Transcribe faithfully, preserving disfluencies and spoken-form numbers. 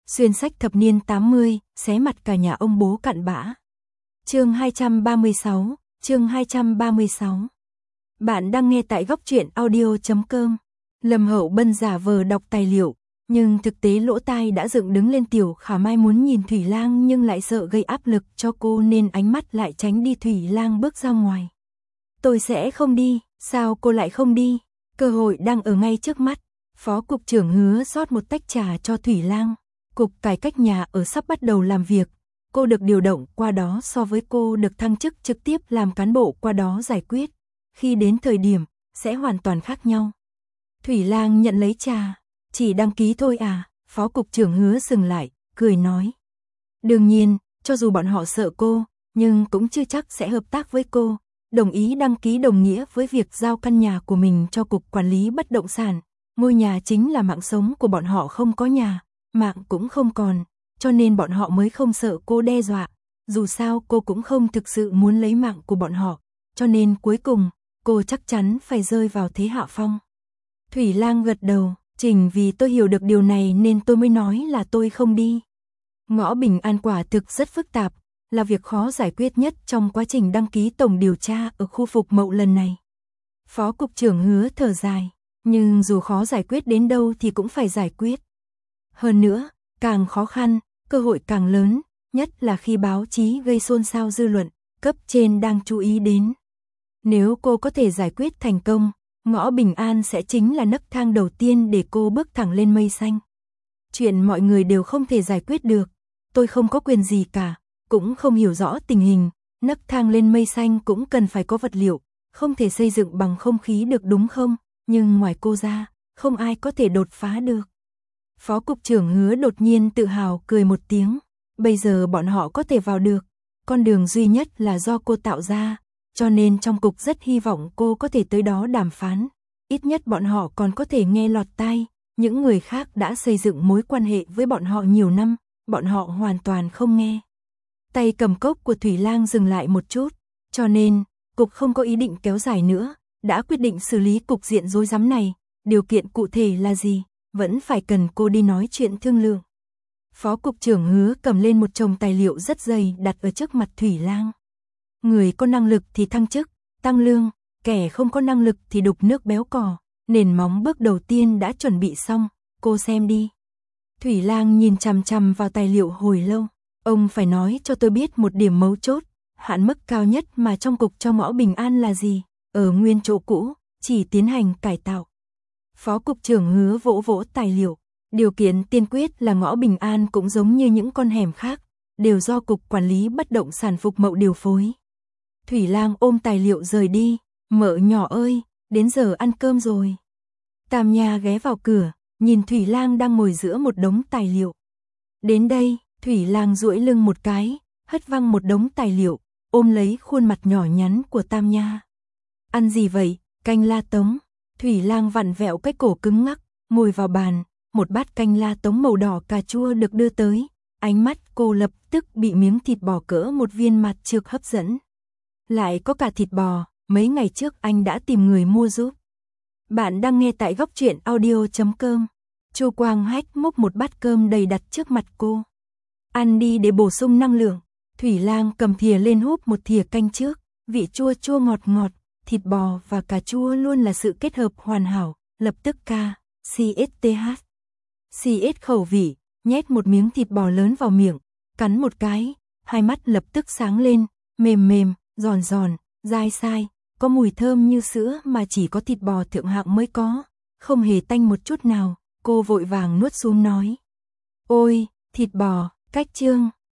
Xuyên sách thập niên tám mươi, xé mặt cả nhà ông bố cặn bã. Chương hai trăm ba mươi sáu, chương hai trăm ba mươi sáu. Bạn đang nghe tại góc truyện audio chấm com. Lâm Hậu Bân giả vờ đọc tài liệu, nhưng thực tế lỗ tai đã dựng đứng lên. Tiểu Khả Mai muốn nhìn Thủy Lang nhưng lại sợ gây áp lực cho cô nên ánh mắt lại tránh đi. Thủy Lang bước ra ngoài. Tôi sẽ không đi. Sao cô lại không đi? Cơ hội đang ở ngay trước mắt. Phó cục trưởng hứa rót một tách trà cho Thủy Lang. Cục cải cách nhà ở sắp bắt đầu làm việc. Cô được điều động qua đó so với cô được thăng chức trực tiếp làm cán bộ qua đó giải quyết. Khi đến thời điểm, sẽ hoàn toàn khác nhau. Thủy Lang nhận lấy trà. Chỉ đăng ký thôi à? Phó cục trưởng hứa dừng lại, cười nói. Đương nhiên, cho dù bọn họ sợ cô, nhưng cũng chưa chắc sẽ hợp tác với cô. Đồng ý đăng ký đồng nghĩa với việc giao căn nhà của mình cho cục quản lý bất động sản. Ngôi nhà chính là mạng sống của bọn họ, không có nhà, mạng cũng không còn, cho nên bọn họ mới không sợ cô đe dọa. Dù sao cô cũng không thực sự muốn lấy mạng của bọn họ, cho nên cuối cùng, cô chắc chắn phải rơi vào thế hạ phong. Thủy Lang gật đầu, chính vì tôi hiểu được điều này nên tôi mới nói là tôi không đi. Ngõ Bình An quả thực rất phức tạp, là việc khó giải quyết nhất trong quá trình đăng ký tổng điều tra ở khu Phục Mậu lần này. Phó cục trưởng hứa thở dài, nhưng dù khó giải quyết đến đâu thì cũng phải giải quyết. Hơn nữa, càng khó khăn, cơ hội càng lớn, nhất là khi báo chí gây xôn xao dư luận, cấp trên đang chú ý đến. Nếu cô có thể giải quyết thành công, ngõ Bình An sẽ chính là nấc thang đầu tiên để cô bước thẳng lên mây xanh. Chuyện mọi người đều không thể giải quyết được, tôi không có quyền gì cả, cũng không hiểu rõ tình hình, nấc thang lên mây xanh cũng cần phải có vật liệu, không thể xây dựng bằng không khí được đúng không? Nhưng ngoài cô ra, không ai có thể đột phá được. Phó cục trưởng hứa đột nhiên tự hào cười một tiếng. Bây giờ bọn họ có thể vào được. Con đường duy nhất là do cô tạo ra. Cho nên trong cục rất hy vọng cô có thể tới đó đàm phán. Ít nhất bọn họ còn có thể nghe lọt tai. Những người khác đã xây dựng mối quan hệ với bọn họ nhiều năm. Bọn họ hoàn toàn không nghe. Tay cầm cốc của Thủy Lang dừng lại một chút. Cho nên, cục không có ý định kéo dài nữa. Đã quyết định xử lý cục diện rối rắm này. Điều kiện cụ thể là gì? Vẫn phải cần cô đi nói chuyện thương lượng. Phó cục trưởng hứa cầm lên một chồng tài liệu rất dày đặt ở trước mặt Thủy Lang. Người có năng lực thì thăng chức, tăng lương, kẻ không có năng lực thì đục nước béo cò. Nền móng bước đầu tiên đã chuẩn bị xong, cô xem đi. Thủy Lang nhìn chằm chằm vào tài liệu hồi lâu. Ông phải nói cho tôi biết một điểm mấu chốt. Hạn mức cao nhất mà trong cục cho ngõ Bình An là gì? Ở nguyên chỗ cũ, chỉ tiến hành cải tạo. Phó cục trưởng hứa vỗ vỗ tài liệu. Điều kiện tiên quyết là ngõ Bình An cũng giống như những con hẻm khác, đều do cục quản lý bất động sản Phục Mậu điều phối. Thủy Lang ôm tài liệu rời đi. Mợ nhỏ ơi, đến giờ ăn cơm rồi. Tam Nha ghé vào cửa, nhìn Thủy Lang đang ngồi giữa một đống tài liệu. Đến đây, Thủy Lang duỗi lưng một cái, hất văng một đống tài liệu, ôm lấy khuôn mặt nhỏ nhắn của Tam Nha. Ăn gì vậy? Canh la tống. Thủy Lang vặn vẹo cái cổ cứng ngắc, ngồi vào bàn, một bát canh la tống màu đỏ cà chua được đưa tới. Ánh mắt cô lập tức bị miếng thịt bò cỡ một viên mặt trược hấp dẫn. Lại có cả thịt bò, mấy ngày trước anh đã tìm người mua giúp. Bạn đang nghe tại góc truyện audio chấm com. Chu Quang Hách múc một bát cơm đầy đặt trước mặt cô. Ăn đi để bổ sung năng lượng. Thủy Lang cầm thìa lên húp một thìa canh trước, vị chua chua ngọt ngọt. Thịt bò và cà chua luôn là sự kết hợp hoàn hảo, lập tức ca, xê ét tê hát. xê ét khẩu vị, nhét một miếng thịt bò lớn vào miệng, cắn một cái, hai mắt lập tức sáng lên, mềm mềm, giòn giòn, dai sai, có mùi thơm như sữa mà chỉ có thịt bò thượng hạng mới có, không hề tanh một chút nào, cô vội vàng nuốt xuống nói. Ôi, thịt bò, cách chương,